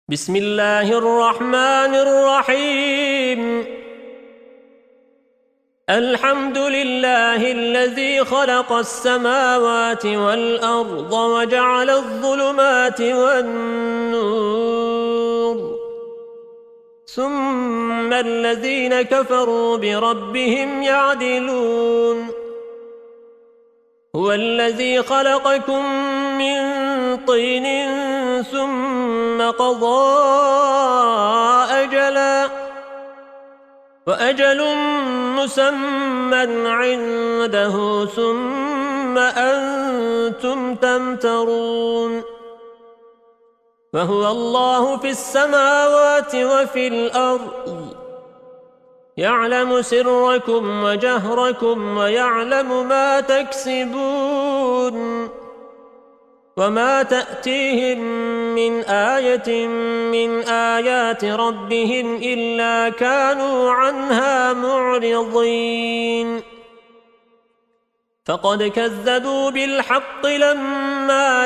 بسم الله الرحمن الرحيم الحمد لله الذي خلق السماوات والأرض وجعل الظلمات والنور ثم الذين كفروا بربهم يعدلون هو الذي خلقكم من طين ثم قضى أجلا وأجل مسمى عنده ثم أنتم تمترون وهو الله في السماوات وفي الأرض يعلم سركم وجهركم ويعلم ما تكسبون وما تأتيهم من آية من آيات ربهم إلا كانوا عنها معرضين فقد كذبوا بالحق لما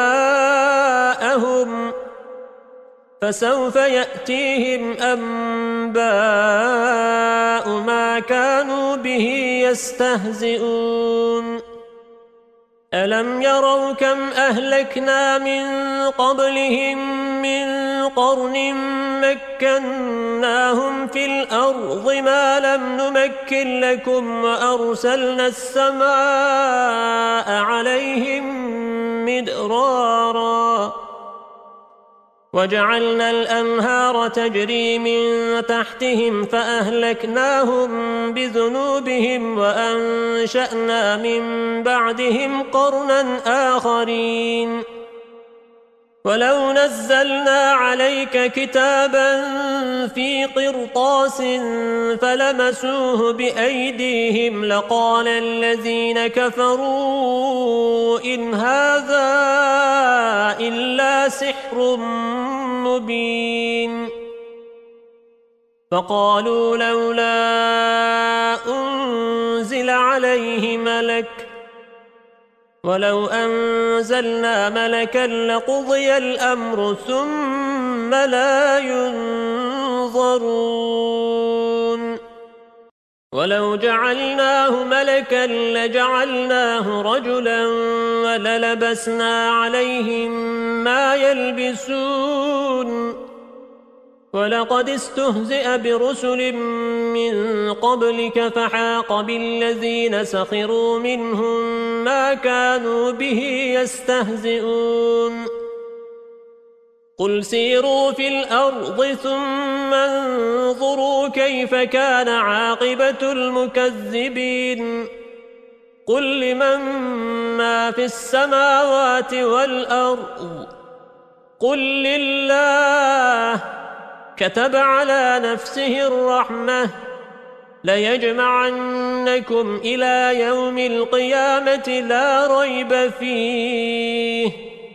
جاءهم فسوف يأتيهم أنباء ما كانوا به يستهزئون ألم يروا كم أهلكنا من قبلهم من قرن مكناهم في الأرض ما لم نمكن لكم وأرسلنا السماء عليهم مدرارا وجعلنا الأنهار تجري من تحتهم فأهلكناهم بذنوبهم وأنشأنا من بعدهم قرنا آخرين ولو نزلنا عليك كتابا في قرطاس فلمسوه بأيديهم لقال الذين كفروا إن هذا إلا سحر مبين فقالوا لولا أنزل عليه ملك ولو أنزلنا ملكا لقضي الأمر ثم لا ينظرون ولو جعلناه ملكا لجعلناه رجلا وللبسنا عليهم ما يلبسون ولقد استهزئ برسل من قبلك فحاق بالذين سخروا منهم ما كانوا به يستهزئون قل سيروا في الأرض ثم انظروا كيف كان عاقبة المكذبين قل لمن ما في السماوات والأرض قل لله كتب على نفسه الرحمة ليجمعنكم إلى يوم القيامة لا ريب فيه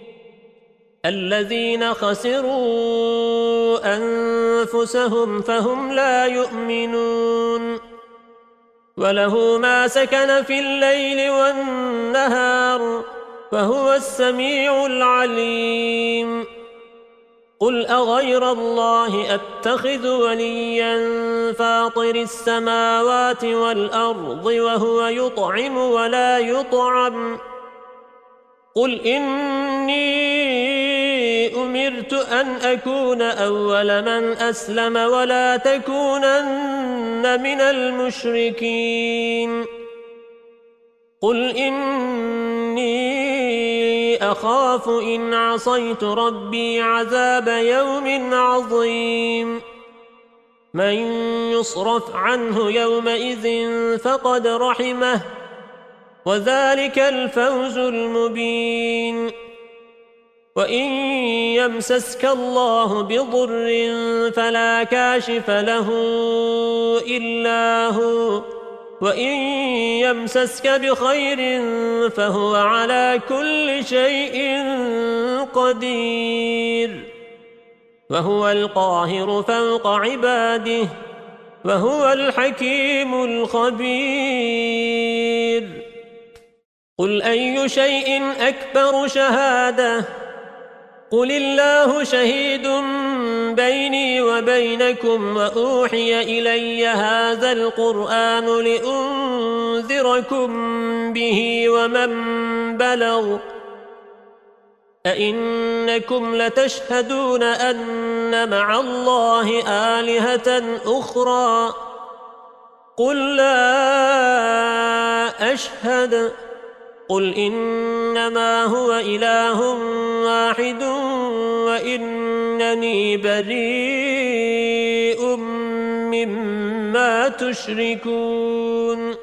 الذين خسروا أنفسهم فهم لا يؤمنون وله ما سكن في الليل والنهار وهو السميع العليم قل أغير الله أتخذ وليا فاطر السماوات والأرض وهو يطعم ولا يطعم قل إني أمرت أن أكون أول من أسلم ولا تكونن من المشركين قل إني أخاف إن عصيت ربي عذاب يوم عظيم من يصرف عنه يومئذ فقد رحمه وذلك الفوز المبين وإن يمسسك الله بضر فلا كاشف له إلا هو وإن يمسسك بخير فهو على كل شيء قدير وهو القاهر فوق عباده وهو الحكيم الخبير قل أي شيء أكبر شهادة قل الله شهيد بيني وبينكم وأوحي إلي هذا القرآن لأنذركم به ومن بلغ أئنكم لتشهدون أن مع الله آلهة أخرى قل لا أشهد قل إنما هو إله واحد وإنني بريء مما تشركون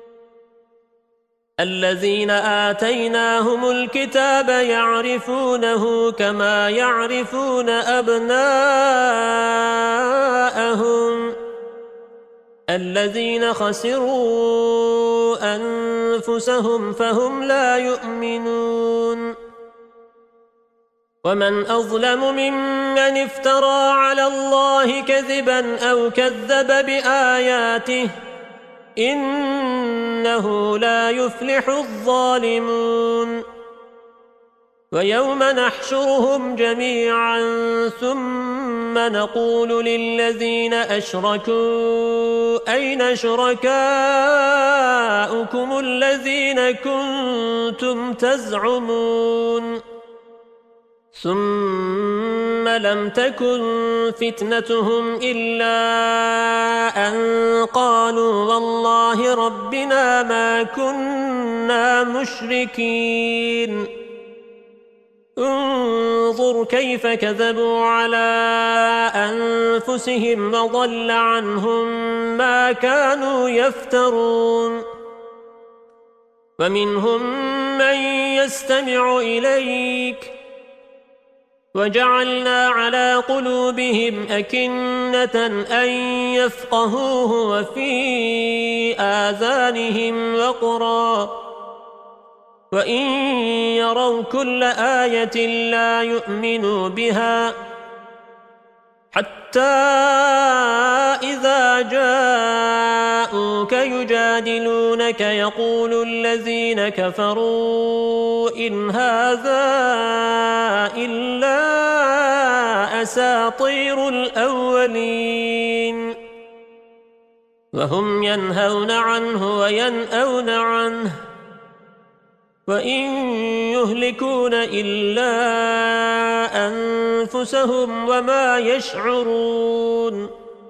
الذين آتيناهم الكتاب يعرفونه كما يعرفون أبناءهم الذين خسروا أنفسهم فهم لا يؤمنون ومن أظلم ممن افترى على الله كذبا أو كذب بآياته إنه لا يفلح الظالمون ويوم نحشرهم جميعا ثم نقول للذين أشركوا أين شركاؤكم الذين كنتم تزعمون ثم لم تكن فتنتهم إلا أن قالوا والله ربنا ما كنا مشركين انظر كيف كذبوا على أنفسهم وضل عنهم ما كانوا يفترون ومنهم من يستمع إليك وجعلنا على قلوبهم أكنة أن يفقهوه وفي آذانهم وقرا وإن يروا كل آية لا يؤمنوا بها حتى إذا جاءوك يجادلونك يقول الذين كفروا إن هذا إلا أساطير الأولين وهم ينهون عنه وينأون عنه وإن يهلكون إلا أنفسهم وما يشعرون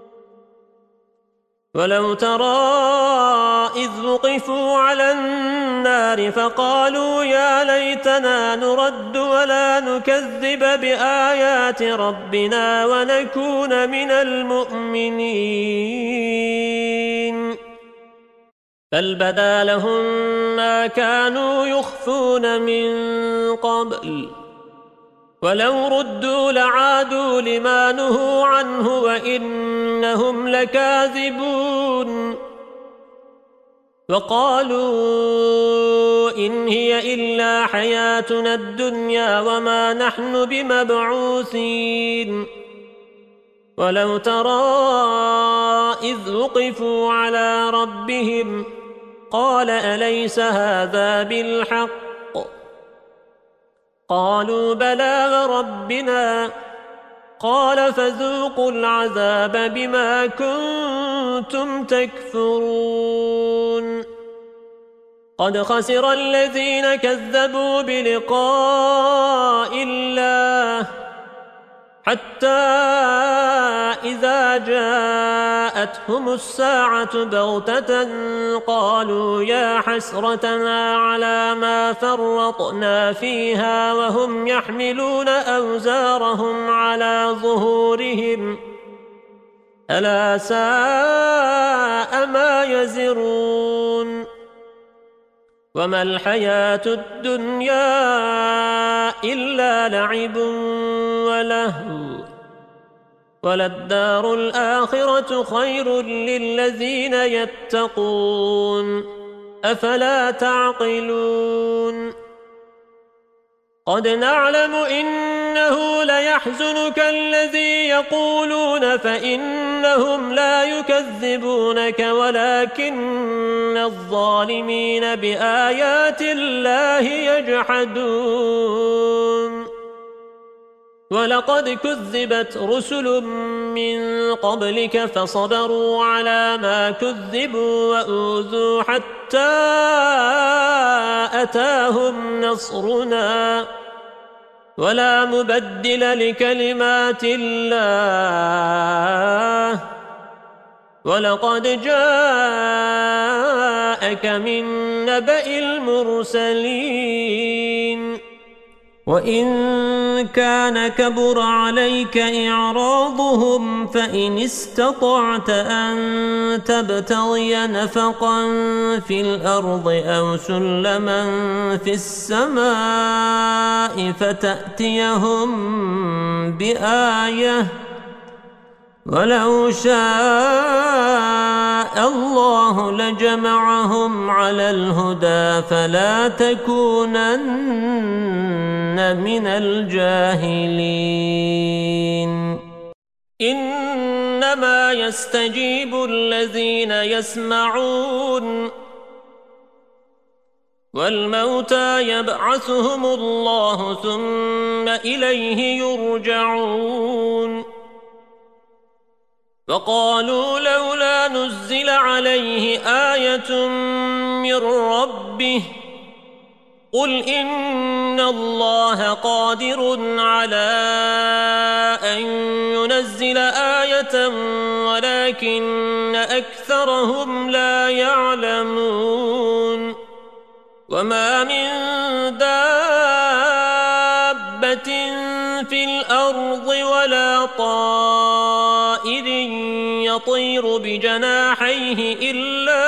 ولو ترى إذ وقفوا على النار فقالوا يا ليتنا نرد ولا نكذب بآيات ربنا ونكون من المؤمنين بل بدا لهم ما كانوا يخفون من قبل ولو ردوا لعادوا لما نهوا عنه وإنهم لكاذبون وقالوا إن هي إلا حياتنا الدنيا وما نحن بمبعوثين ولو ترى إذ وقفوا على ربهم قال أليس هذا بالحق قالوا بلى وربنا قال فذوقوا العذاب بما كنتم تكفرون قد خسر الذين كذبوا بلقاء الله حتى إذا جاءتهم الساعة بغتة قالوا يا حسرتنا على ما فرطنا فيها وهم يحملون أوزارهم على ظهورهم ألا ساء ما يزرون وما الحياة الدنيا إلا لعب ولهو وللدار الآخرة خير للذين يتقون أفلا تعقلون قد نعلم إنه ليحزنك الذي يقولون فإنهم لا يكذبونك ولكن الظالمين بآيات الله يجحدون ولقد كذبت رسل من قبلك فصبروا على ما كذبوا وأوذوا حتى أتاهم نصرنا ولا مبدل لكلمات الله ولقد جاءك من نبأ المرسلين وإن كان كبر عليك إعراضهم فإن استطعت أن تبتغي نفقا في الأرض أو سلما في السماء فتأتيهم بآية ولو شاء الله لجمعهم على الهدى فلا تكونن من الجاهلين إنما يستجيب الذين يسمعون والموتى يبعثهم الله ثم إليه يرجعون وقالوا لولا نزل عليه آية من ربه قل إن الله قادر على أن ينزل آية ولكن أكثرهم لا يعلمون وما من دابة في الأرض ولا طائر يطير بجناحيه إلا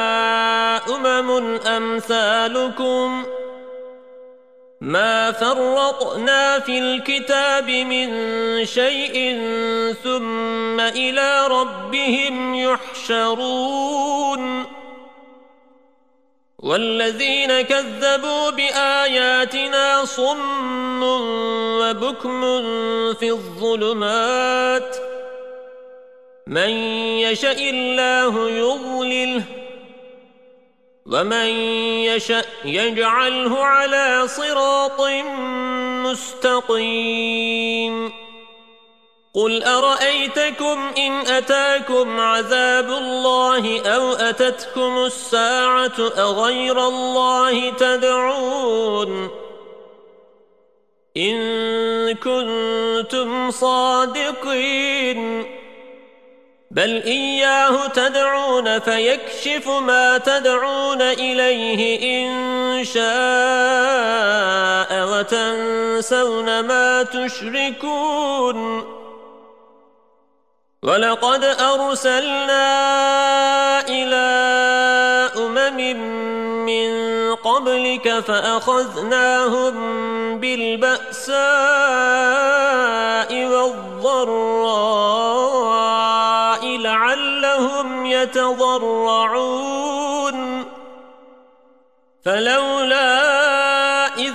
أمثالكم ما فرطنا في الكتاب من شيء ثم إلى ربهم يحشرون والذين كذبوا بآياتنا صم وبكم في الظلمات من يشاء الله يضلله ومن يشاء يجعله على صراط مستقيم قل أرأيتكم إن أتاكم عذاب الله أو أتتكم الساعة أغير الله تدعون إن كنتم صادقين بل إياه تدعون فيكشف ما تدعون إليه إن شاء وتنسون ما تشركون ولقد أرسلنا إلى من قبلك فأخذناهم بالبأساء والضراء لعلهم يتضرعون فلولا إذ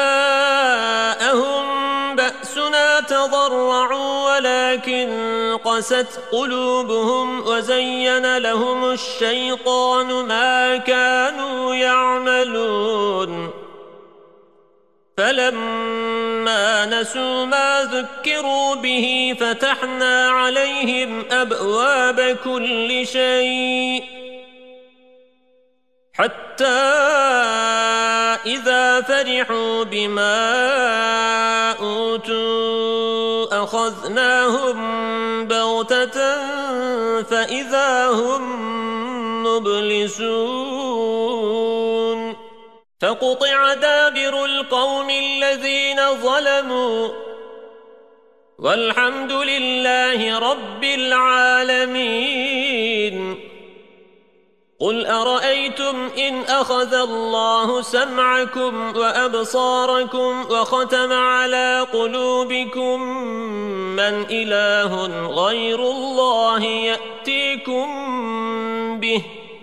جاءهم بأسنا تضرعوا ولكن قست قلوبهم وزين لهم الشيطان ما كانوا يعملون فلما نسوا ما ذكروا به فتحنا عليهم أبواب كل شيء حتى إذا فرحوا بما أوتوا أخذناهم بغتة فإذا هم مبلسون فقطع دابر القوم الذين ظلموا والحمد لله رب العالمين قل أرأيتم إن أخذ الله سمعكم وأبصاركم وختم على قلوبكم من إله غير الله يأتيكم به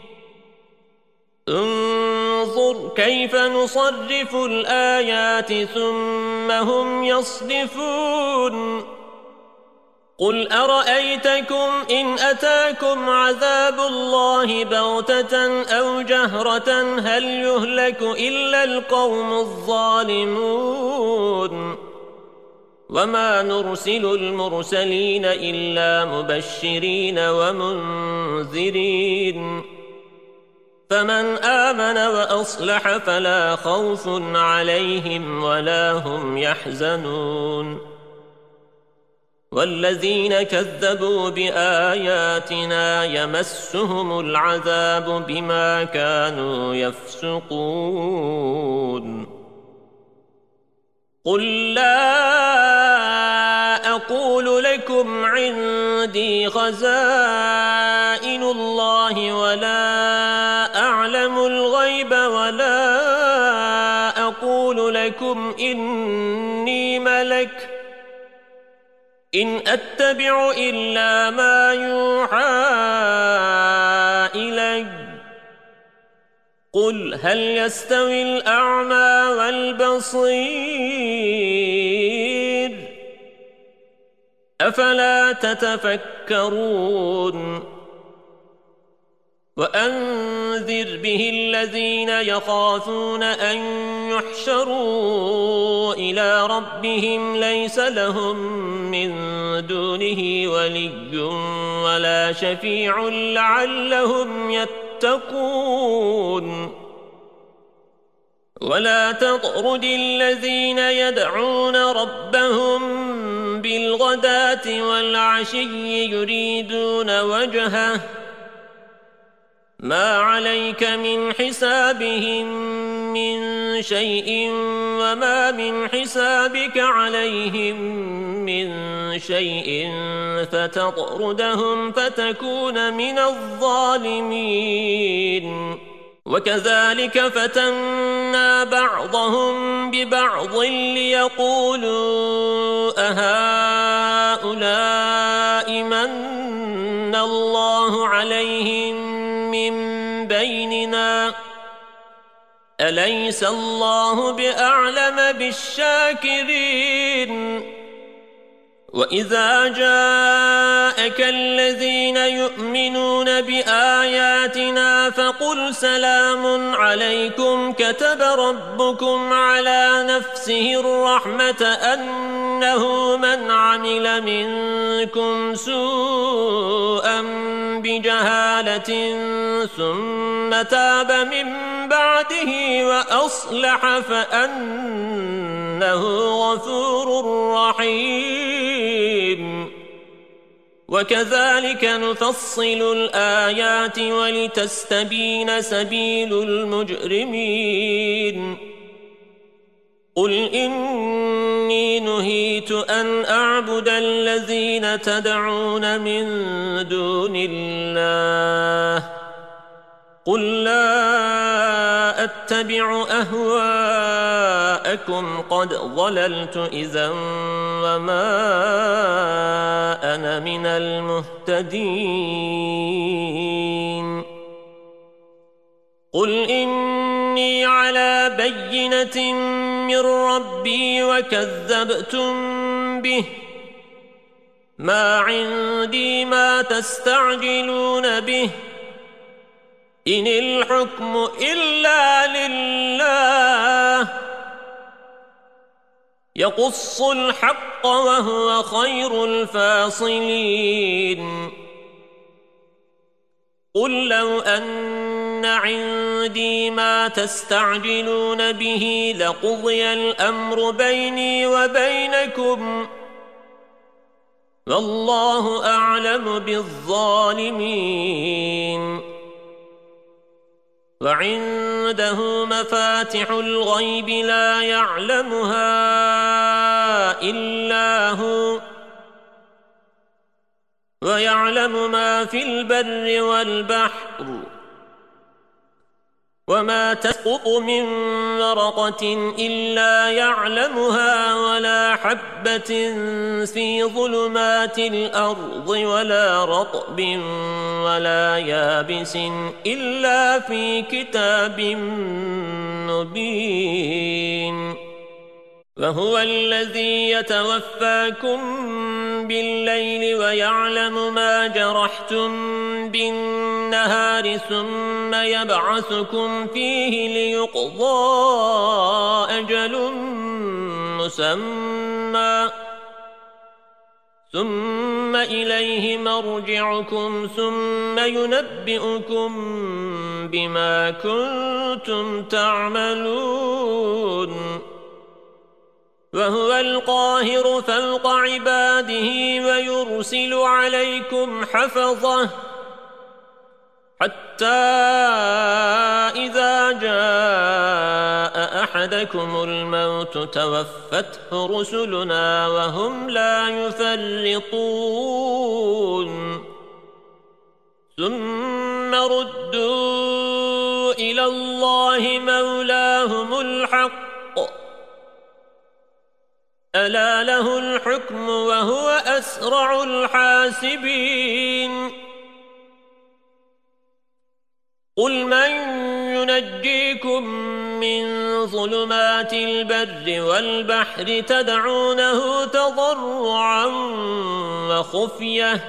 انظر كيف نصرف الآيات ثم هم يصدفون قل أرأيتكم إن أتاكم عذاب الله بغتة أو جهرة هل يهلك إلا القوم الظالمون وما نرسل المرسلين إلا مبشرين ومنذرين فمن آمن وأصلح فلا خوف عليهم ولا هم يحزنون والذين كذبوا بآياتنا يمسهم العذاب بما كانوا يفسقون قل لا أقول لكم عندي خزائن الله ولا أعلم الغيب ولا أقول لكم إني ملك إن أتبع إلا ما يوحى إلي قل هل يستوي الأعمى والبصير أفلا تتفكرون وأنذر به الذين يخافون أن يحشروا إلى ربهم ليس لهم من دونه ولي ولا شفيع لعلهم يتقون ولا تطرد الذين يدعون ربهم بالغداة والعشي يريدون وجهه ما عليك من حسابهم من شيء وما من حسابك عليهم من شيء فتطردهم فتكون من الظالمين وكذلك فتنا بعضهم ببعض ليقولوا أهؤلاء من الله عليهم من بيننا أليس الله بأعلم بالشاكرين وإذا جاءك الذين يؤمنون بآياتنا فقل سلام عليكم كتب ربكم على نفسه الرحمة أنه من عمل منكم سوءا بجهالة ثم تاب من بعده وأصلح فأنه غفور رحيم وكذلك نفصل الآيات ولتستبين سبيل المجرمين قل إني نهيت أن أعبد الذين تدعون من دون الله قل لا أتبع أهواءكم قد ضللت إذا وما أنا من المهتدين قل إني على بينة من ربي وكذبتم به ما عندي ما تستعجلون به إن الحكم إلا لله يقص الحق وهو خير الفاصلين قل لو أن عندي ما تستعجلون به لقضي الأمر بيني وبينكم والله أعلم بالظالمين وعنده مفاتح الغيب لا يعلمها إلا هو ويعلم ما في البر والبحر وما تسقط من ورقة إلا يعلمها ولا حبة في ظلمات الأرض ولا رطب ولا يابس إلا في كتاب مبين وهو الذي يتوفاكم بالليل ويعلم ما جرحتم بالنهار ثم يبعثكم فيه ليقضى أجل مسمى ثم إليه مرجعكم ثم ينبئكم بما كنتم تعملون وهو القاهر فوق عباده ويرسل عليكم حفظه حتى إذا جاء أحدكم الموت توفته رسلنا وهم لا يفرطون ثم ردوا إلى الله مولاهم الحق ألا له الحكم وهو أسرع الحاسبين قل من ينجيكم من ظلمات البر والبحر تدعونه تضرعا وخفية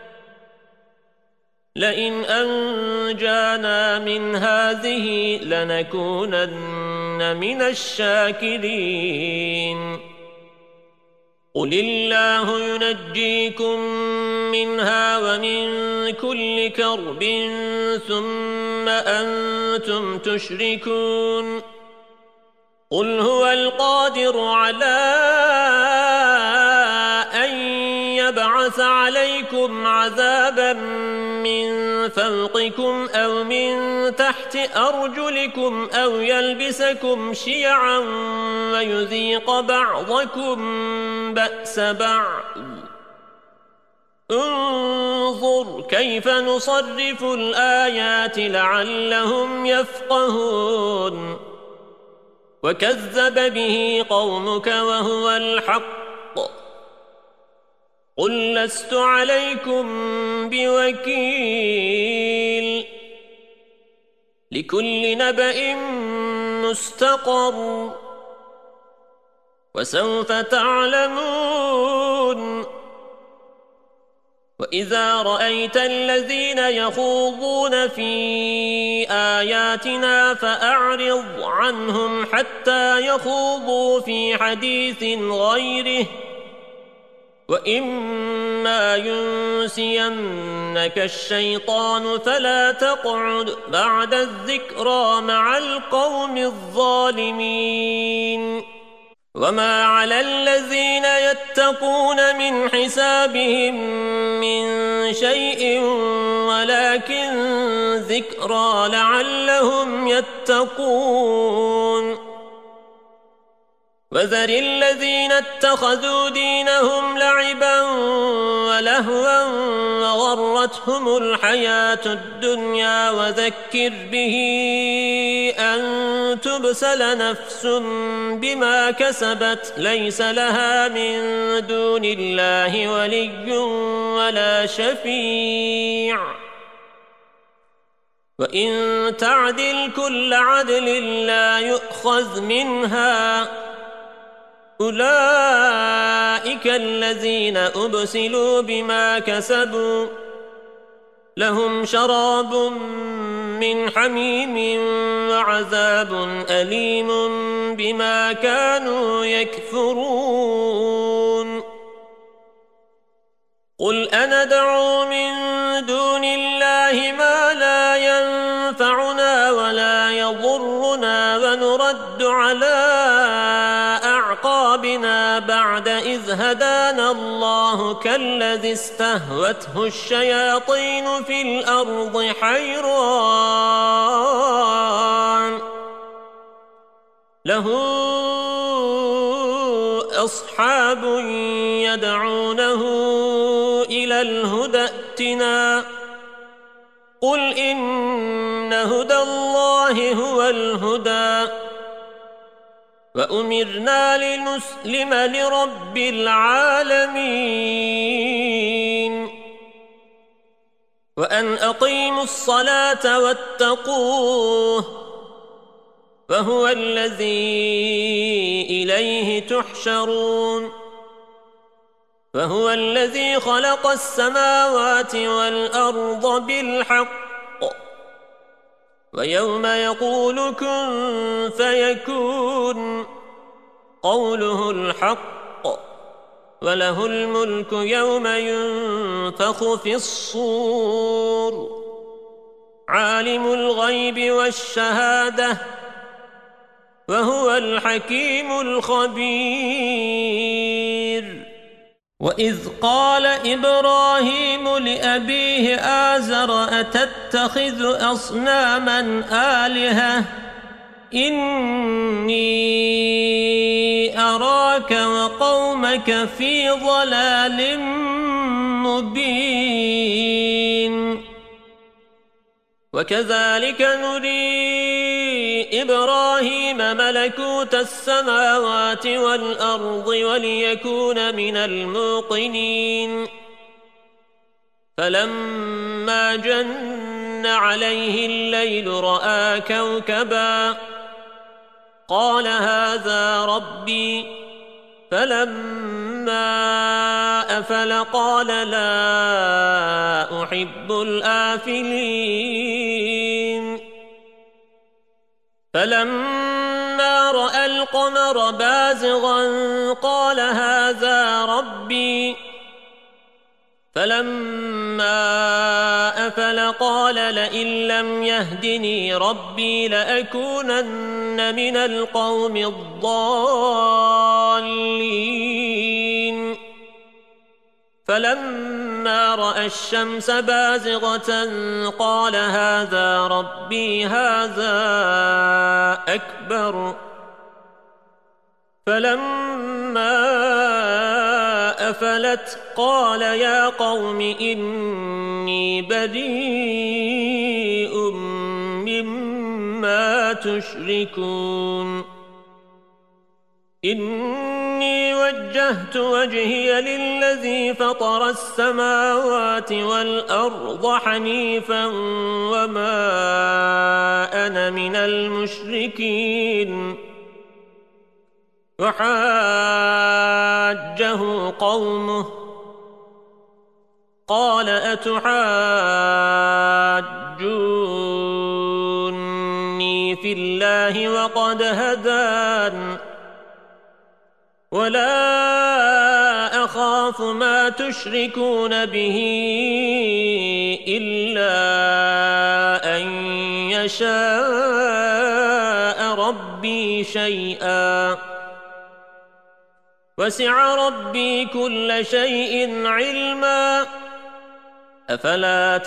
لئن أنجانا من هذه لنكونن من الشاكرين قل الله ينجيكم منها ومن كل كرب ثم أنتم تشركون قل هو القادر على أن يبعث عليكم عذابا من فوقكم أو من تحت أرجلكم أو يلبسكم شيعا ويذيق بعضكم بأس بعض انظر كيف نصرف الآيات لعلهم يفقهون وكذب به قومك وهو الحق قل لست عليكم بوكيل لكل نبأ مستقر وسوف تعلمون وإذا رأيت الذين يخوضون في آياتنا فأعرض عنهم حتى يخوضوا في حديث غيره وإما ينسينك الشيطان فلا تقعد بعد الذكرى مع القوم الظالمين وما على الذين يتقون من حسابهم من شيء ولكن ذكرى لعلهم يتقون وذر الذين اتخذوا دينهم لعبا ولهوا وغرتهم الحياة الدنيا وذكر به أن تبسل نفس بما كسبت ليس لها من دون الله ولي ولا شفيع وإن تعدل كل عدل لا يؤخذ منها أولئك الذين أبسلوا بما كسبوا لهم شراب من حميم وعذاب أليم بما كانوا يكفرون قل أندعو من دون الله ما لا ينفعنا ولا يضرنا ونرد على أعقابنا بعد إذ هدانا الله كالذي استهوته الشياطين في الأرض حيران له أصحاب يدعونه إلى الهدى ائتنا قل إن هدى الله هو الهدى وأمرنا لنسلم لرب العالمين وأن أقيموا الصلاة واتقوه وهو الذي إليه تحشرون وهو الذي خلق السماوات والأرض بالحق ويوم يقول كن فيكون قوله الحق وله الملك يوم ينفخ في الصور عالم الغيب والشهادة وهو الحكيم الخبير وإذ قال إبراهيم لأبيه آزر أتتخذ أصناما آلهة إني أراك وقومك في ضلال مبين وكذلك نري إبراهيم ملكوت السماوات والأرض وليكون من الموقنين فلما جن عليه الليل رأى كوكبا قال هذا ربي فلما أفل قال لا أحب الآفلين فلما رأى القمر بازغا قال هذا ربي فلما أفل قال لئن لم يهدني ربي لأكونن من القوم الضالين فلما رأى الشمس بازغة قال هذا ربي هذا أكبر فلما أفلت قال يا قوم إني بريء مما تشركون إني وجهت وجهي للذي فطر السماوات والأرض حنيفا وما أنا من المشركين وحاجه قومه قال أتحاجوني في الله وقد هدان ولا أخاف ما تشركون به إلا أن يشاء ربي شيئا وسع ربي كل شيء علما أفلا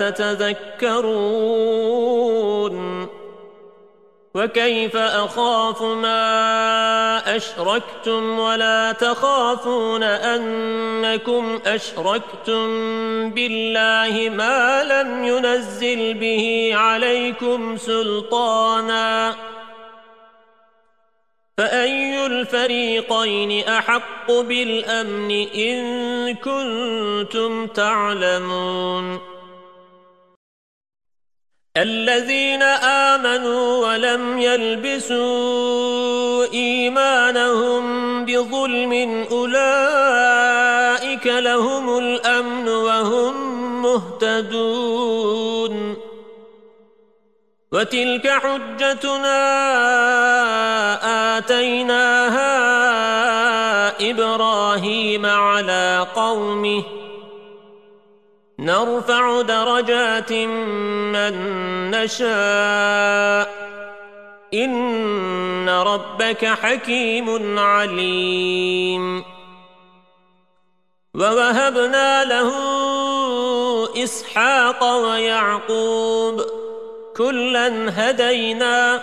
تتذكرون وكيف أخاف ما أشركتم ولا تخافون أنكم أشركتم بالله ما لم ينزل به عليكم سلطانا فأي الفريقين أحق بالأمن إن كنتم تعلمون الذين آمنوا ولم يلبسوا إيمانهم بظلم أولئك لهم الأمن وهم مهتدون وتلك حجتنا آتيناها إبراهيم على قومه نرفع درجات من نشاء إن ربك حكيم عليم ووهبنا له إسحاق ويعقوب كلا هدينا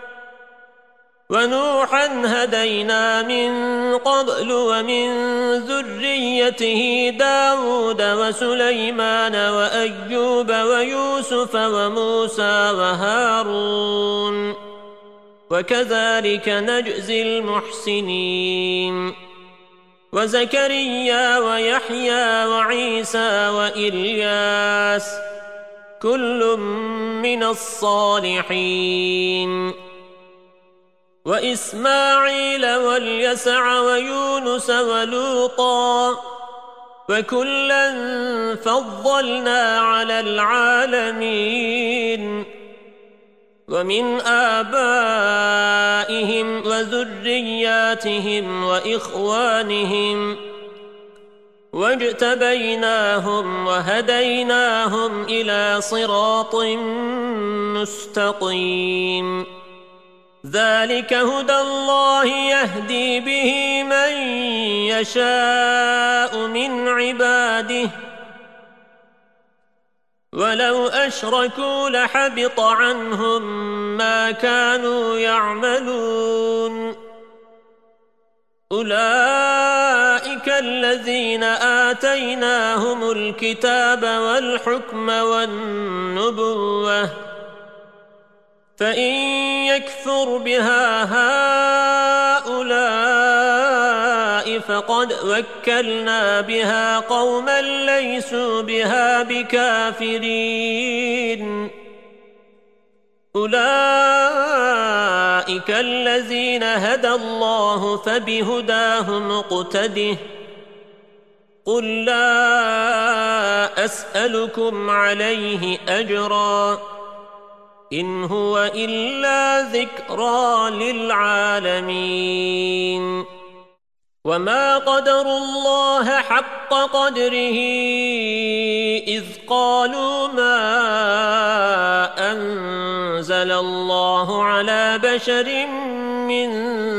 ونوحا هدينا من قبل ومن ذريته داود وسليمان وأيوب ويوسف وموسى وهارون وكذلك نجزي المحسنين وزكريا ويحيى وعيسى وإلياس كل من الصالحين وإسماعيل واليسع ويونس ولوطا وكلا فضلنا على العالمين ومن آبائهم وذرياتهم وإخوانهم واجتبيناهم وهديناهم إلى صراط مستقيم ذلك هدى الله يهدي به من يشاء من عباده ولو أشركوا لحبط عنهم ما كانوا يعملون أولئك الذين آتيناهم الكتاب والحكم والنبوة فإن يكفر بها هؤلاء فقد وكلنا بها قوما ليسوا بها بكافرين أولئك الذين هدى الله فبهداه مقتده قل لا أسألكم عليه أجرا إن هو إلا ذكرى للعالمين وما قدروا الله حق قدره إذ قالوا ما أنزل الله على بشر من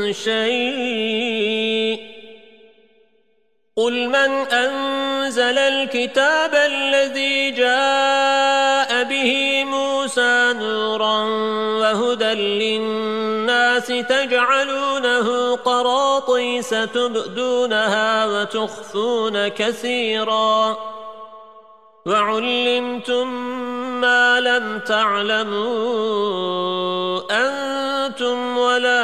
شيء قل من أنزل الكتاب الذي جاء به موسى نورا وهدى للناس تجعلونه قراطيس تبدونها وتخفون كثيرا وعلمتم ما لم تعلموا أنتم ولا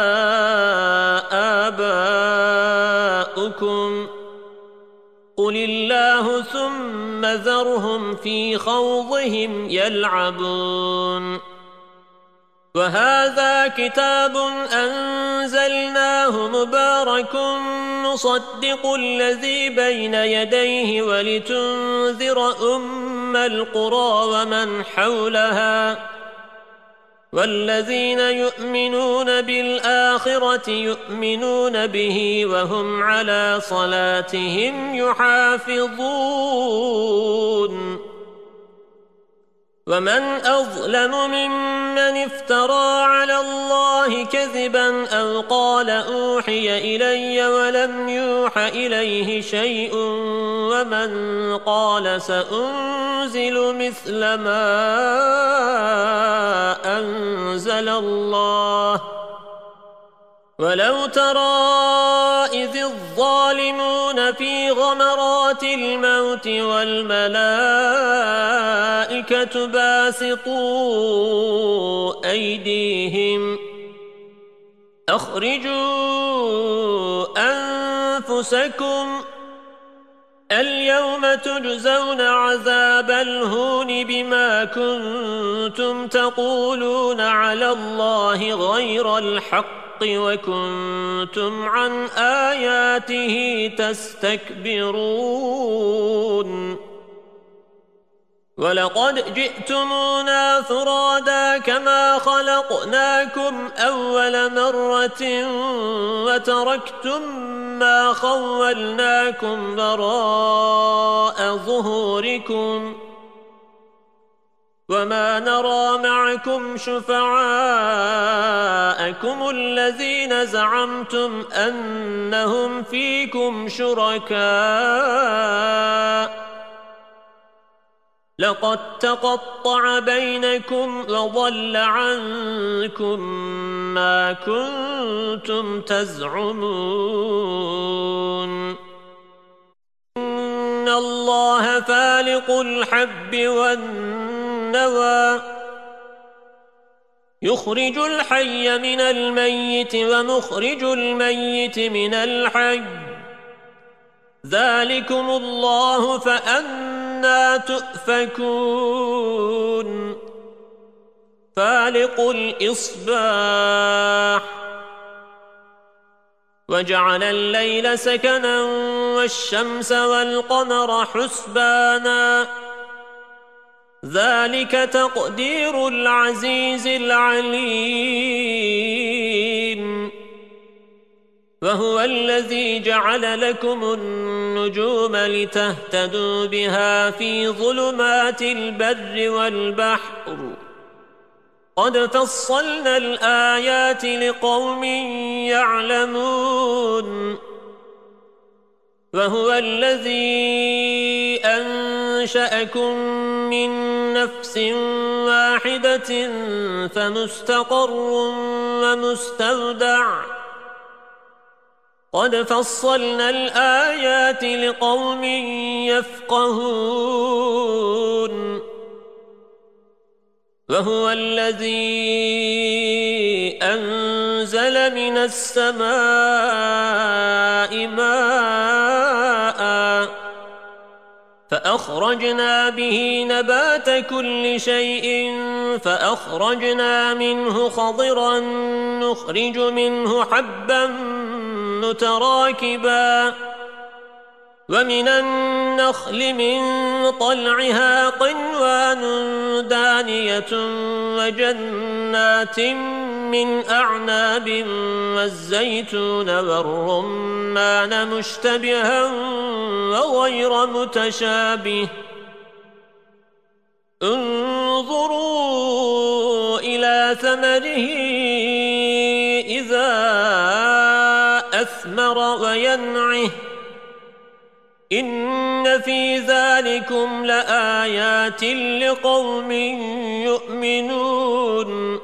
آباؤكم قل الله ثم ذرهم في خوضهم يلعبون وهذا كتاب أنزلناه مبارك مصدق الذي بين يديه ولتنذر أم القرى ومن حولها والذين يؤمنون بالآخرة يؤمنون به وهم على صلاتهم يحافظون ومن أظلم ممن افترى على الله كذبا أو قال أوحي إلي ولم يوح إليه شيء ومن قال سأنزل مثل ما أنزل الله ولو ترى إذ الظالمون في غمرات الموت والملائكة باسطوا أيديهم أخرجوا أنفسكم اليوم تجزون عذاب الهون بما كنتم تقولون على الله غير الحق وكنتم عن آياته تستكبرون ولقد جئتمونا فرادا كما خلقناكم أول مرة وتركتم ما خولناكم وراء ظهوركم وما نرى معكم شفعاءكم الذين زعمتم أنهم فيكم شركاء لقد تقطع بينكم وضل عنكم ما كنتم تزعمون إن الله فالق الحب والنوى يخرج الحي من الميت ومخرج الميت من الحي ذلكم الله فأنى تؤفكون فالق الإصباح وجعل الليل سكنا والشمس والقمر حسبانا ذلك تقدير العزيز العليم وهو الذي جعل لكم النجوم لتهتدوا بها في ظلمات البر والبحر قد فصلنا الآيات لقوم يعلمون وهو الذي أنشأكم من نفس واحدة فمستقر ومستودع قد فصلنا الآيات لقوم يفقهون وهو الذي أنزل من السماء ماء فأخرجنا به نبات كل شيء فأخرجنا منه خضرا نخرج منه حبا متراكبا ومن النخل من طلعها قنوان دانية وجنات من أعناب والزيتون والرمان مشتبها وغير متشابه انظروا إلى ثمره إذا أثمر وينعه إن في ذلكم لآيات لقوم يؤمنون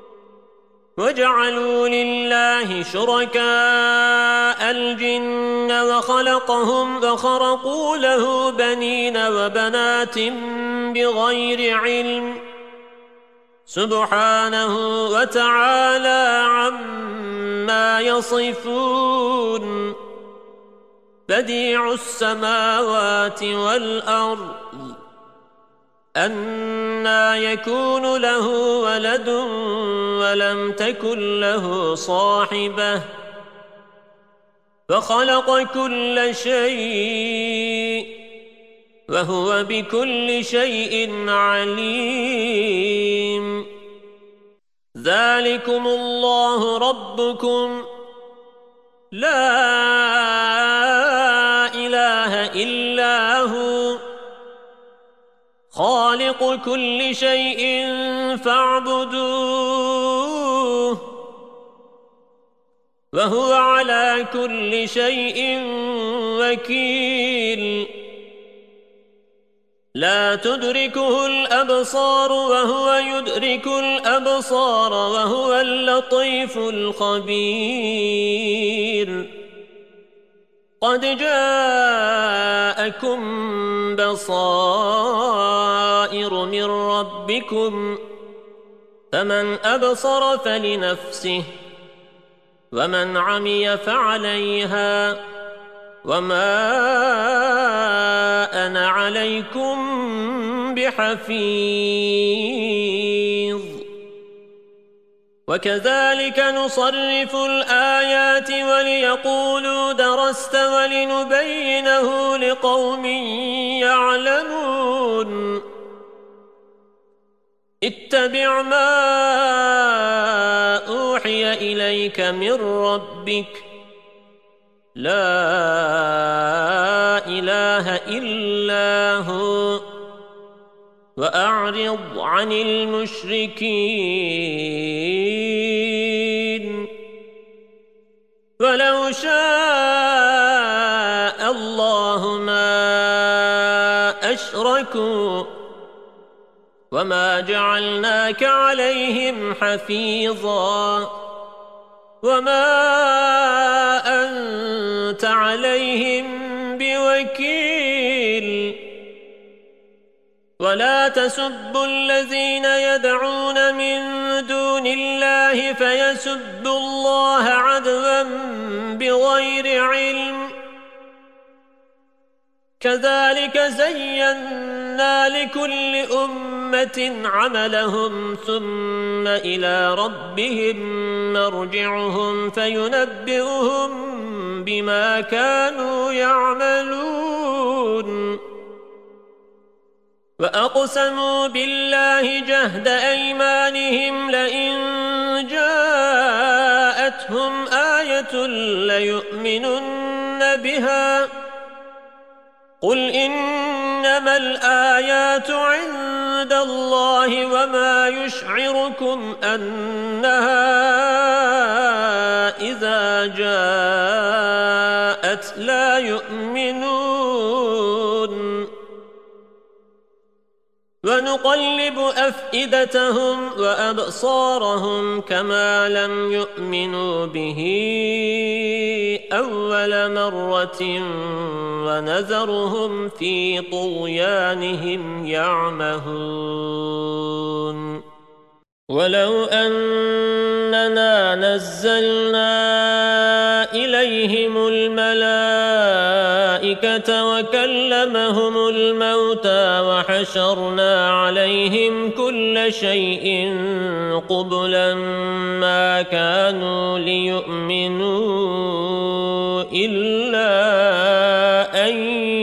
وجعلوا لله شركاء الجن وخلقهم وخرقوا له بنين وبنات بغير علم سبحانه وتعالى عما يصفون بديع السماوات والأرض أنى يكون له ولد ولم تكن له صاحبة فخلق كل شيء وهو بكل شيء عليم ذلكم الله ربكم لا إله إلا هو خالق كل شيء فاعبدوه وهو على كل شيء وكيل لا تدركه الأبصار وهو يدرك الأبصار وهو اللطيف الخبير قد جاءكم بصائر من ربكم فمن أبصر فلنفسه ومن عمي فعليها وما أنا عليكم بحفيظ وكذلك نصرف الآيات وليقولوا درست ولنبينه لقوم يعلمون اتبع ما أوحي إليك من ربك لا إله إلا هو وأعرض عن المشركين ولو شاء الله ما أشركوا وما جعلناك عليهم حفيظا وما أنت عليهم بوكيل ولا تسبوا الذين يدعون من دون الله فيسبوا الله عدوا بغير علم كذلك زينا لكل أمة عملهم ثم إلى ربهم مرجعهم فينبئهم بما كانوا يعملون وأقسموا بالله جهد أيمانهم لئن جاءتهم آية ليؤمنن بها قل إنما الآيات عند الله وما يشعركم أنها إذا جاءت لا يؤمنون ونقلب أفئدتهم وأبصارهم كما لم يؤمنوا به أول مرة ونذرهم في طغيانهم يعمهون ولو أننا نزلنا إليهم الملائكة وكلمهم الموتى وحشرنا عليهم كل شيء قبلا ما كانوا ليؤمنوا إلا أن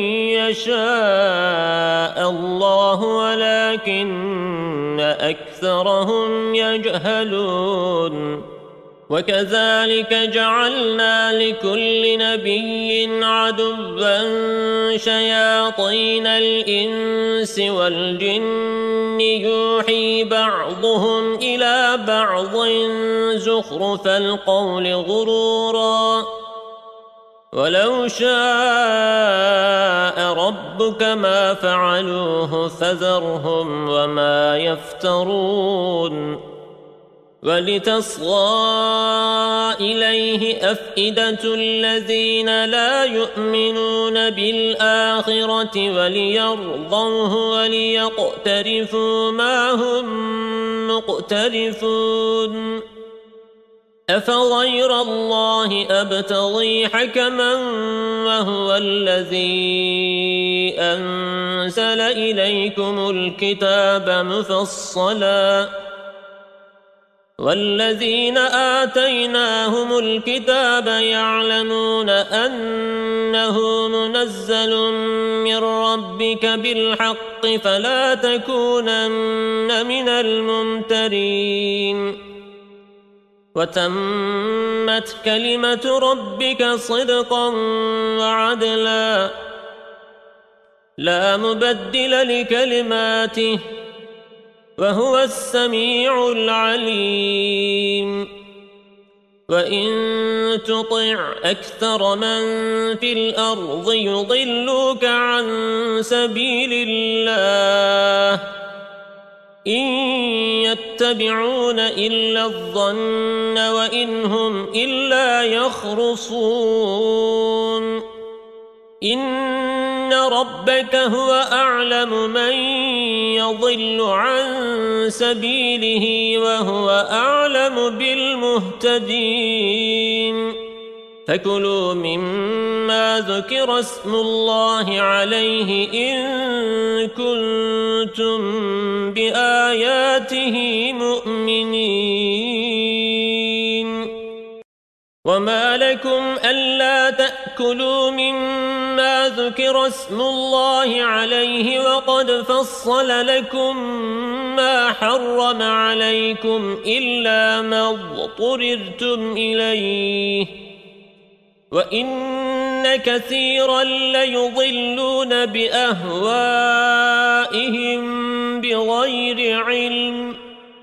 يشاء الله ولكن أكثرهم يجهلون وكذلك جعلنا لكل نبي عدوا شياطين الإنس والجن يوحي بعضهم إلى بعض زخرف القول غرورا ولو شاء ربك ما فعلوه فذرهم وما يفترون ولتصغى إليه أفئدة الذين لا يؤمنون بالآخرة وليرضوه وليقترفوا ما هم مقترفون أفغير الله أبتغي حكما وهو الذي أنزل إليكم الكتاب مفصلا والذين آتيناهم الكتاب يعلمون أنه منزل من ربك بالحق فلا تكونن من الممترين وتمت كلمة ربك صدقا وعدلا لا مبدل لكلماته وهو السميع العليم وإن تطع أكثر من في الأرض يضلوك عن سبيل الله إن يتبعون إلا الظن وإن هم إلا يخرصون إن ربك هو أعلم من يضل عن سبيله وهو أعلم بالمهتدين فكلوا مما ذكر اسم الله عليه إن كنتم بآياته مؤمنين وما لكم ألا تأكلوا مما ذكر اسم الله عليه وقد فصل لكم ما حرم عليكم إلا ما اضطررتم إليه وإن كثيرا ليضلون بأهوائهم بغير علم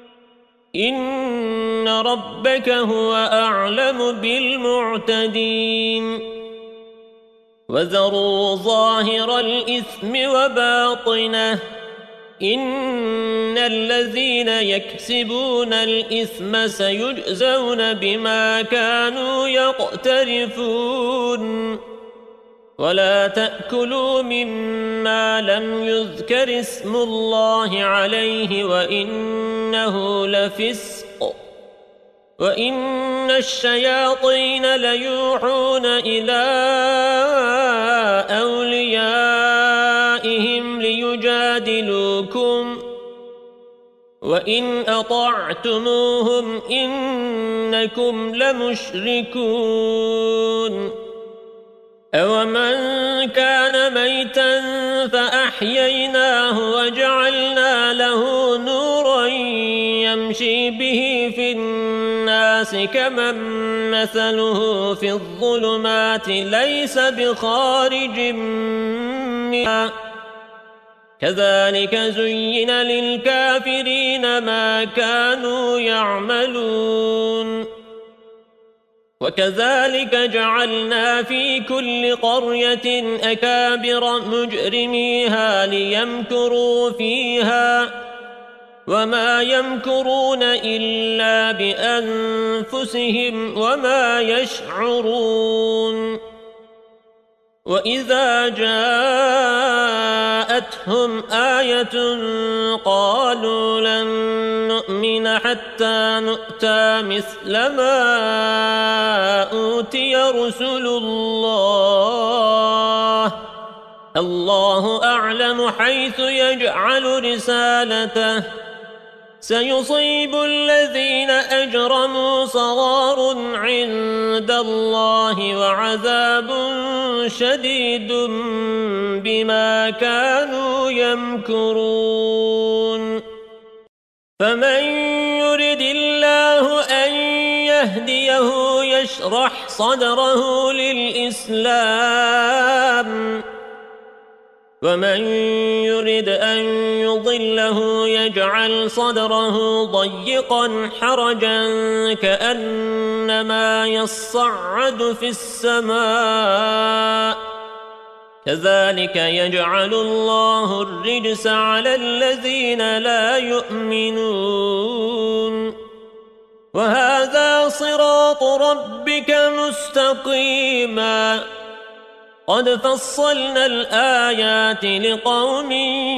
إن ربك هو أعلم بالمعتدين وذروا ظاهر الإثم وباطنه إن الذين يكسبون الإثم سيجزون بما كانوا يقترفون ولا تأكلوا مما لم يذكر اسم الله عليه وإنه لفسق وإن الشياطين ليوحون إلى أوليائهم ليجادلوكم وإن أطعتموهم إنكم لمشركون أومن كان ميتا فأحييناه وجعلنا له نورا يمشي به في الناس كمن مثله في الظلمات ليس بخارج منها كذلك زين للكافرين ما كانوا يعملون وكذلك جعلنا في كل قرية أكابر مجرميها ليمكروا فيها وما يمكرون إلا بأنفسهم وما يشعرون وإذا جاءتهم آية قالوا لن نؤمن حتى نؤتى مثل ما أوتي رسل الله أعلم حيث يجعل رسالته سيصيب الذين أجرموا صغار عند الله وعذاب شديد بما كانوا يمكرون فمن يرد الله أن يهديه يشرح صدره للإسلام ومن يرد أن يضله يجعل صدره ضيقا حرجا كأنما يصعد في السماء كذلك يجعل الله الرجس على الذين لا يؤمنون وهذا صراط ربك مستقيما قد فصلنا الآيات لقوم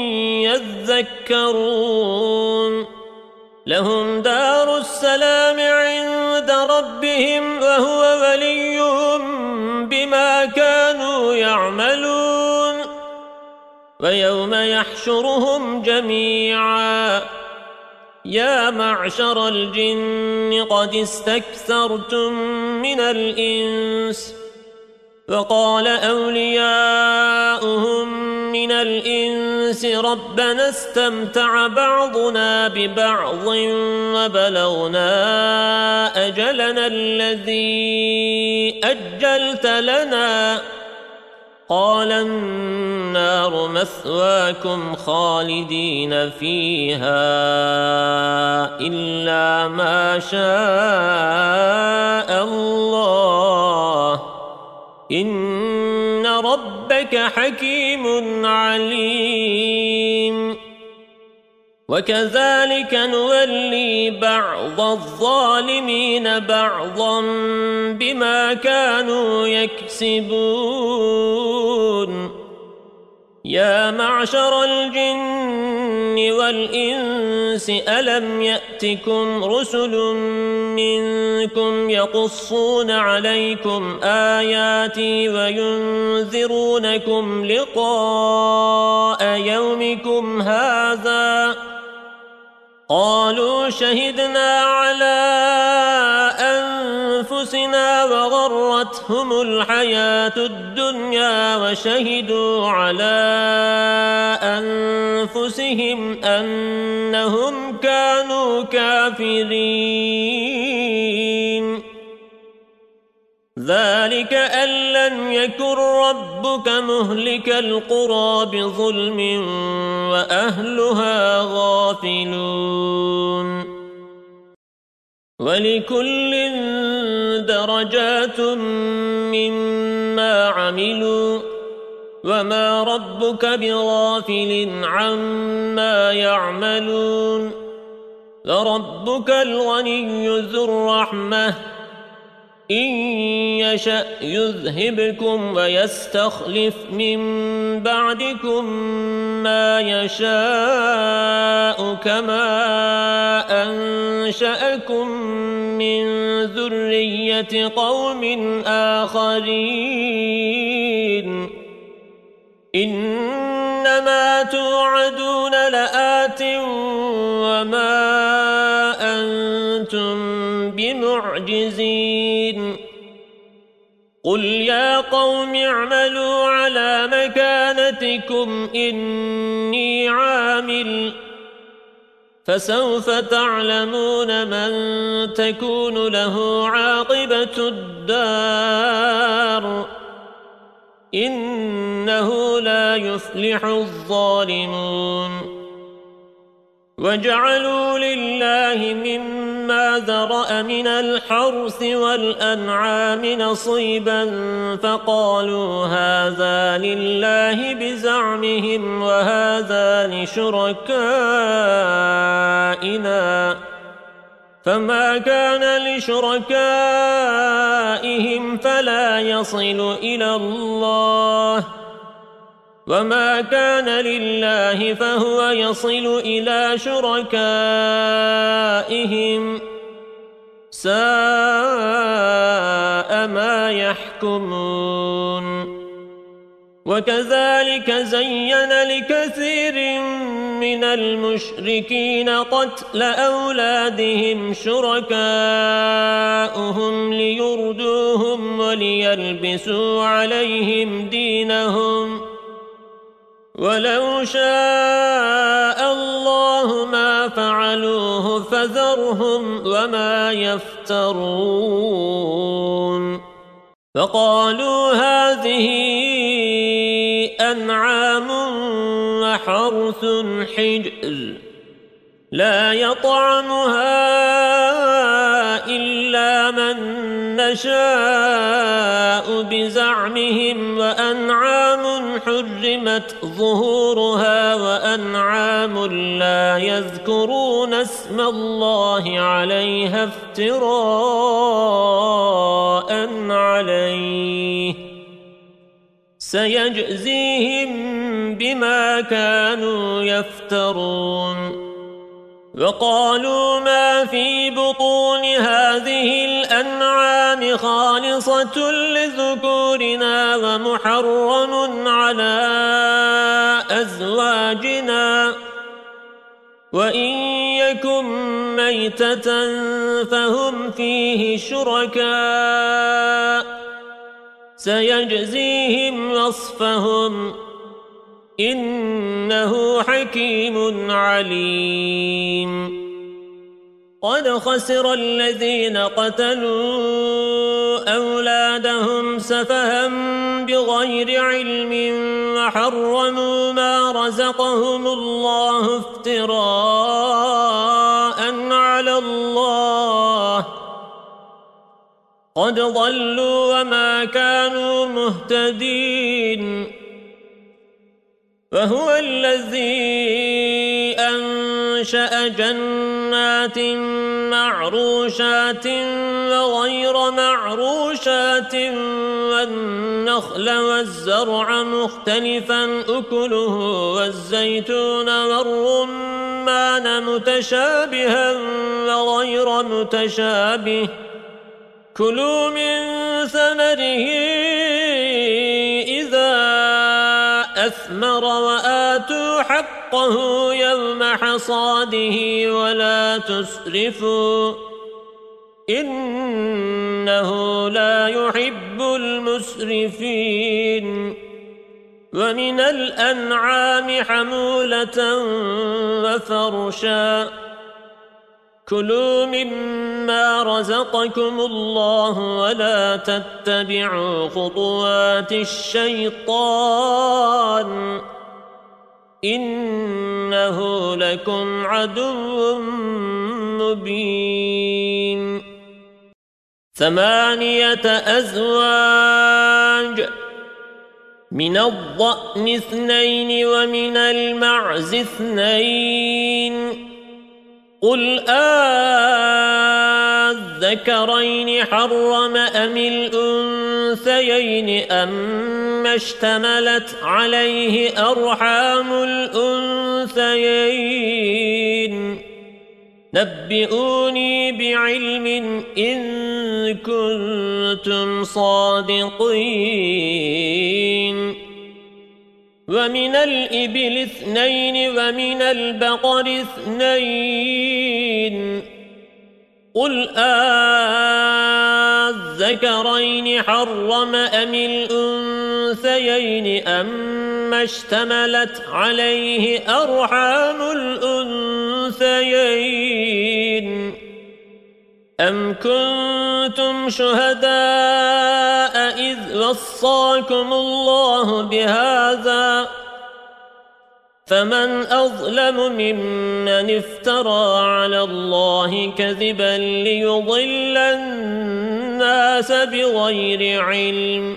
يذكرون لهم دار السلام عند ربهم وهو وليهم بما كانوا يعملون ويوم يحشرهم جميعا يا معشر الجن قد استكثرتم من الإنس وقال أولياؤهم من الإنس ربنا استمتع بعضنا ببعض وبلغنا أجلنا الذي أجلت لنا قال النار مثواكم خالدين فيها إلا ما شاء الله إن ربك حكيم عليم وكذلك نولي بعض الظالمين بعضا بما كانوا يكسبون يا معشر الجن والإنس ألم يأتكم رسل منكم يقصون عليكم آياتي وينذرونكم لقاء يومكم هذا قالوا شهدنا على أنفسنا وغرتهم الحياة الدنيا وشهدوا على أنفسهم أنهم كانوا كافرين ذلك أن لم يكن ربك مهلك القرى بظلم وأهلها غافلون ولكل درجات مما عملوا وما ربك بغافل عما يعملون وربك الغني ذو الرحمة إن يشأ يذهبكم ويستخلف من بعدكم ما يشاء كما أنشأكم من ذرية قوم آخرين إنما توعدون لآت وما أنتم بمعجزين قل يا قوم اعملوا على مكانتكم إني عامل فسوف تعلمون من تكون له عاقبة الدار إنه لا يفلح الظالمون وجعلوا لله مما ذرأ من الحرث والأنعام نصيبا فقالوا هذا لله بزعمهم وهذا لشركائنا فما كان لشركائهم فلا يصل إلى الله وما كان لله فهو يصل إلى شركائهم ساء ما يحكمون وكذلك زين لكثير من المشركين قتل أولادهم شركاؤهم ليردوهم وليلبسوا عليهم دينهم ولو شاء الله ما فعلوه فذرهم وما يفترون فقالوا هذه أنعام وحرث حجر لا يطعمها إلا من نشاء بزعمهم وأنعام حرمت ظهورها وأنعام لا يذكرون اسم الله عليها افتراء عليه سيجزيهم بما كانوا يفترون وقالوا ما في بطون هذه الأنعام خالصة لذكورنا ومحرم على أزواجنا وإن يكن ميتة فهم فيه شركاء سيجزيهم وصفهم إنه حكيم عليم قد خسر الذين قتلوا أولادهم سفها بغير علم وحرموا ما رزقهم الله افتراء على الله قد ضلوا وما كانوا مهتدين وهو الذي أنشأ جنات معروشات وغير معروشات والنخل والزرع مختلفا أكله والزيتون والرمان متشابها وغير متشابه كلوا من ثمره إذا أثمر وآتوا حقه يوم حصاده ولا تسرفوا إنه لا يحب المسرفين ومن الأنعام حمولة وفرشا كلوا مما رزقكم الله ولا تتبعوا خطوات الشيطان إنه لكم عدو مبين 8 أزواج من الضأن 2 ومن المعز 2 قل الذكرين حرم أم الأنثيين أما اشتملت عليه أرحام الأنثيين نبئوني بعلم إن كنتم صادقين ومن الإبل 2 ومن البقر 2 قل الذكرين حرم أم الأنثيين أما اشتملت عليه أرحام الأنثيين أَمْ كُنْتُمْ شُهَدَاءَ إِذْ وَصَّاكُمُ اللَّهُ بِهَذَا فَمَنْ أَظْلَمُ مِمَّنِ افْتَرَى عَلَى اللَّهِ كَذِبًا لِيُضِلَّ النَّاسَ بِغَيْرِ عِلْمٍ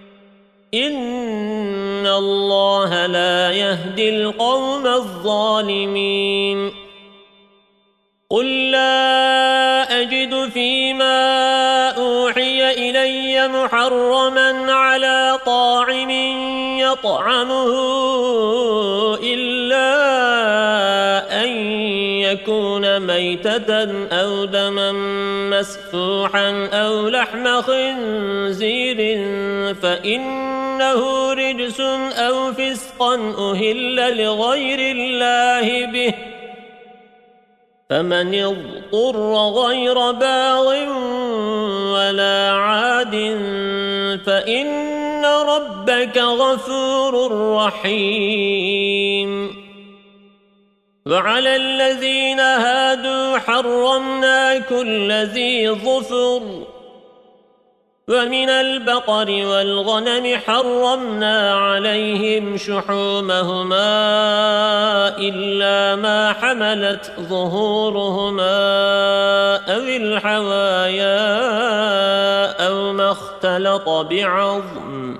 إِنَّ اللَّهَ لَا يَهْدِي الْقَوْمَ الظَّالِمِينَ قُل لَّا أَجِدُ فِيمَا أُوحِيَ إِلَيَّ مُحَرَّمًا عَلَى طَاعِمٍ يَطْعَمُهُ إِلَّا أَن يَكُونَ مَيْتَةً أَوْ دَمًا مَّسْفُوحًا أَوْ لَحْمَ خِنزِيرٍ فَإِنَّهُ رِجْسٌ أَوْ فِسْقًا أُهِلَّ لِغَيْرِ اللَّهِ بِهِ فَمَنِ اضْطُرَّ غَيْرَ بَاغٍ وَلَا عَادٍ فَإِنَّ رَبَّكَ غَفُورٌ رَّحِيمٌ وَعَلَى الَّذِينَ هَادُوا حَرَّمْنَا كُلَّ ذِي ظُفُرٍ وَمِنَ الْبَقَرِ وَالْغَنَمِ حَرَّمْنَا عَلَيْهِمْ شُحُومَهُمَا إِلَّا مَا حَمَلَتْ ظُهُورُهُمَا أَوِ الْحَوَايَا أَوْ مَا اخْتَلَطَ بِعَظْمٍ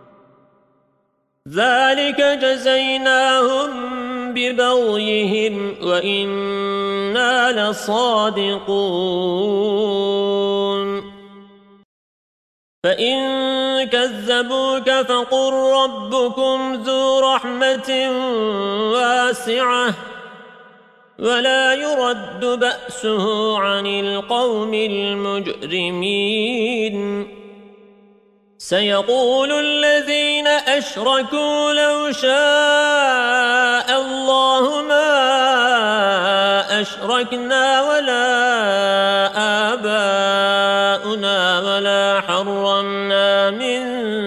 ذَلِكَ جَزَيْنَاهُمْ بِبَغْيِهِمْ وَإِنَّا لَصَادِقُونَ فَإِن كَذَّبُوكَ فَقُل رَّبُّكُمْ ذُو رَحْمَةٍ وَاسِعَةٍ وَلَا يُرَدُّ بَأْسُهُ عَنِ الْقَوْمِ الْمُجْرِمِينَ سَيَقُولُ الَّذِينَ أَشْرَكُوا لَوْ شَاءَ اللَّهُ مَا أَشْرَكْنَا وَلَا آبَاؤُنَا وَلَا حَرَّمْنَا مِنْ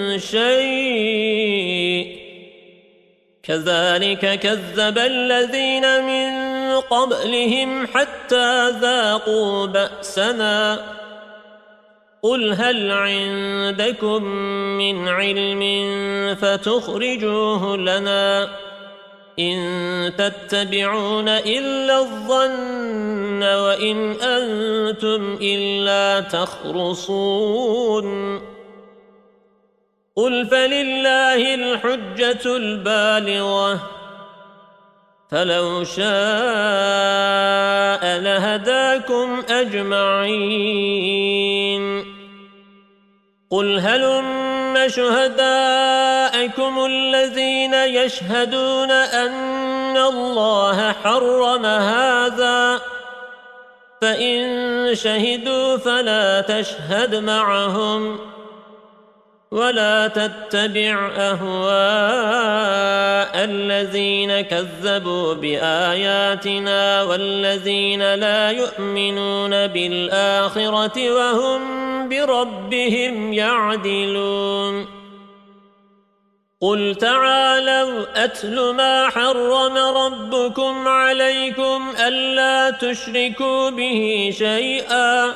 شَيْءٍ كَذَلِكَ كَذَّبَ الَّذِينَ مِنْ قَبْلِهِمْ حَتَّى ذَاقُوا بَأْسَنَا قُلْ هَلْ عِندَكُمْ مِنْ عِلْمٍ فَتُخْرِجُوهُ لَنَا إِن تَتَّبِعُونَ إِلَّا الظَّنَّ وَإِنْ أَنْتُمْ إِلَّا تَخْرُصُونَ قُلْ فَلِلَّهِ الْحُجَّةُ الْبَالِغَةُ فَلَوْ شَاءَ لَهَدَاكُمْ أَجْمَعِينَ قُلْ هَلُمَّ شُهَدَاءَكُمُ الَّذِينَ يَشْهَدُونَ أَنَّ اللَّهَ حَرَّمَ هَذَا فَإِن شَهِدُوا فَلَا تَشْهَدْ مَعَهُمْ وَلَا تَتَّبِعْ أَهْوَاءَ الَّذِينَ كَذَّبُوا بِآيَاتِنَا وَالَّذِينَ لَا يُؤْمِنُونَ بِالْآخِرَةِ وَهُمْ بِرَبِّهِمْ يَعْدِلُونَ قُلْ تَعَالَوْا أَتْلُ مَا حَرَّمَ رَبُّكُمْ عَلَيْكُمْ أَلَّا تُشْرِكُوا بِهِ شَيْئًا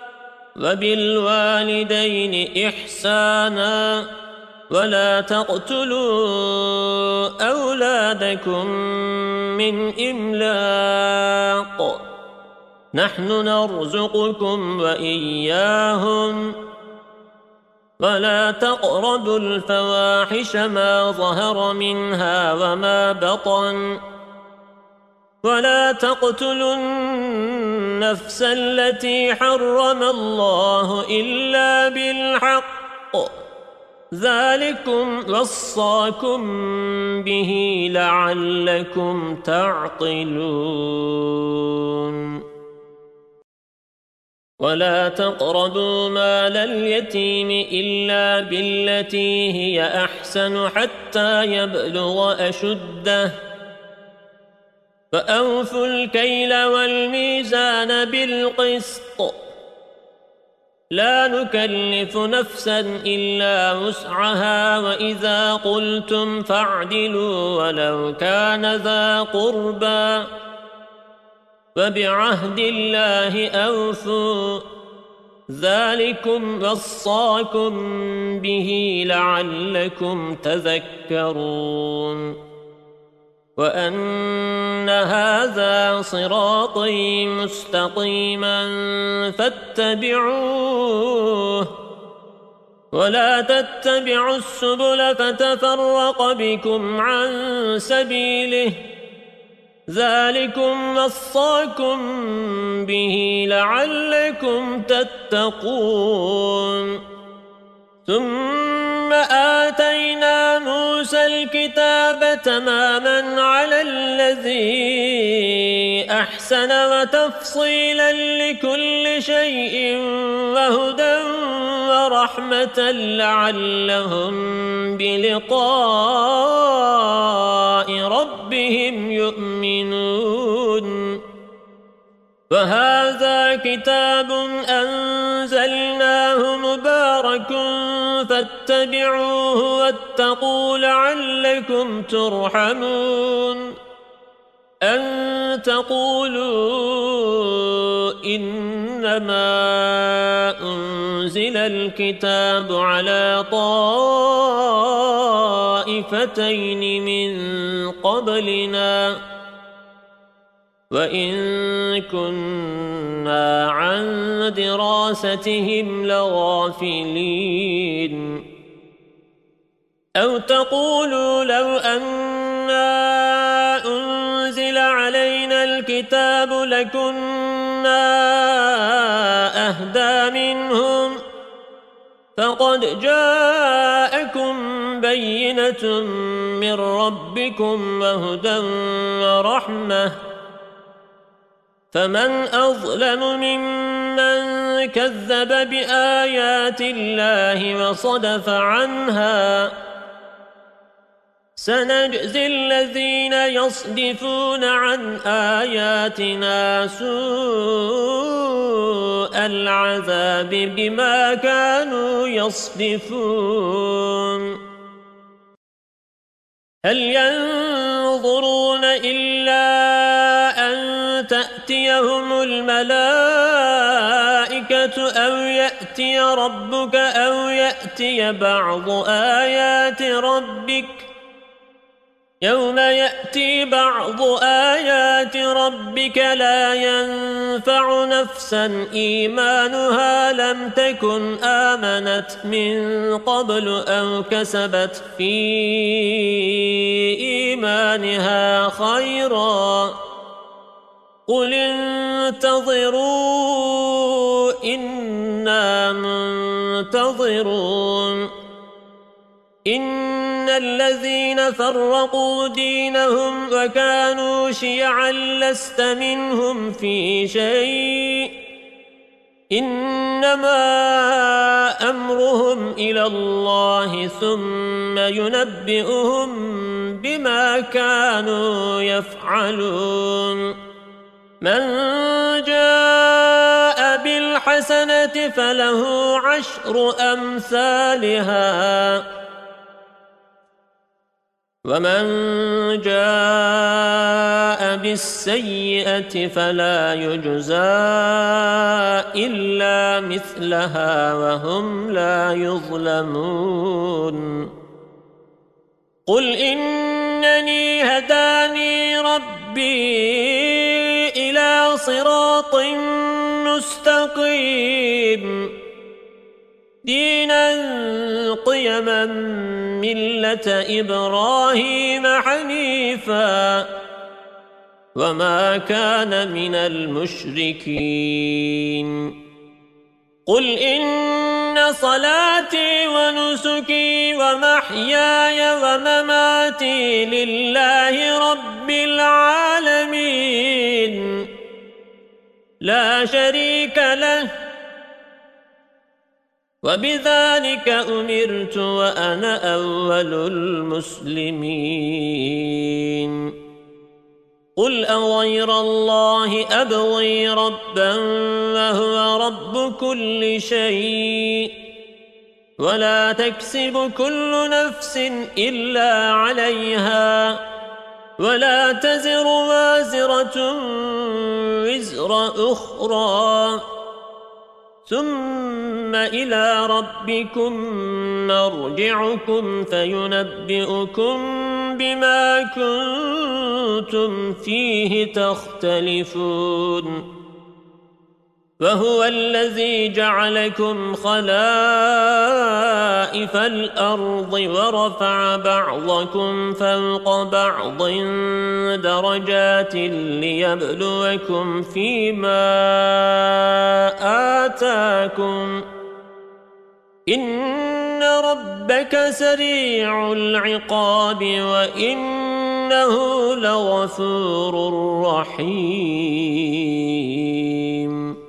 وَبِالْوَالِدَيْنِ إِحْسَانًا وَلَا تَقْتُلُوا أَوْلَادَكُمْ مِنْ إِمْلَاقٍ نَحْنُ نَرْزُقُكُمْ وَإِيَّاهُمْ وَلَا تَقْرَبُوا الْفَوَاحِشَ مَا ظَهَرَ مِنْهَا وَمَا بَطَنَ وَلَا تَقْتُلُوا النَّفْسَ الَّتِي حَرَّمَ اللَّهُ إِلَّا بِالْحَقِّ ذَلِكُمْ وَصَّاكُمْ بِهِ لَعَلَّكُمْ تَعْقِلُونَ وَلَا تَقْرَبُوا مَالَ الْيَتِيمِ إِلَّا بِالَّتِي هِيَ أَحْسَنُ حَتَّى يَبْلُغَ أَشُدَّهُ فَأَوْفُوا الْكَيْلَ وَالْمِيزَانَ بِالْقِسْطِ لَا نُكَلِّفُ نَفْسًا إِلَّا وُسْعَهَا وَإِذَا قُلْتُمْ فَاعْدِلُوا وَلَوْ كَانَ ذَا قُرْبَى وَبِعَهْدِ اللَّهِ أَوْفُوا ذلكم وصاكم به لعلكم تذكرون وأن هذا صراطي مستقيما فاتبعوه ولا تتبعوا السبل فتفرق بكم عن سبيله ذلكم وصاكم به لعلكم تتقون ثم آتينا موسى الكتاب تماما على الذي أحسن وتفصيلا لكل شيء وهدى ورحمة لعلهم بلقاء ربهم يؤمنون وهذا كتاب أنزلناه مبارك فاتبعوه واتقوا لعلكم ترحمون أن تقولوا إنما أنزل الكتاب على طائفتين من قبلنا وإن كنا عن دراستهم لغافلين أو تقولوا لو أنا أنزل علينا الكتاب لكنا أهدى منهم فقد جاءكم بينة من ربكم وهدى ورحمة فمن أظلم ممن كذب بآيات الله وصدف عنها سنجزي الذين يصدفون عن آياتنا سوء العذاب بما كانوا يصدفون هل ينظرون إلا أن تأتيهم الملائكة أو يأتي ربك أو يأتي بعض آيات ربك يوم يأتي بعض آيات ربك لا ينفع نفسا إيمانها لم تكن آمنت من قبل أو كسبت في إيمانها خيرا قل انتظروا إنا منتظرون إن الذين فرقوا دينهم وكانوا شيعا لست منهم في شيء إنما أمرهم إلى الله ثم ينبئهم بما كانوا يفعلون من جاء بالحسنة فله عشر أمثالها ومن جاء بالسيئة فلا يجزى إلا مثلها وهم لا يظلمون قل إنني هداني ربي إلى صراط مستقيم دينا قيما ملة إبراهيم حنيفا وما كان من المشركين قل إن صلاتي ونسكي ومحياي ومماتي لله رب العالمين لا شريك له وبذلك أمرت وأنا أول المسلمين قل أغير الله أبغي ربا وهو رب كل شيء ولا تكسب كل نفس إلا عليها ولا تزر وازرة وزر أخرى ثم إلى ربكم مرجعكم فينبئكم بما كنتم فيه تختلفون وهو الذي جعلكم خلائف الأرض ورفع بعضكم فوق بعض درجات ليبلوكم فيما آتاكم إن ربك سريع العقاب وإنه لغفور رحيم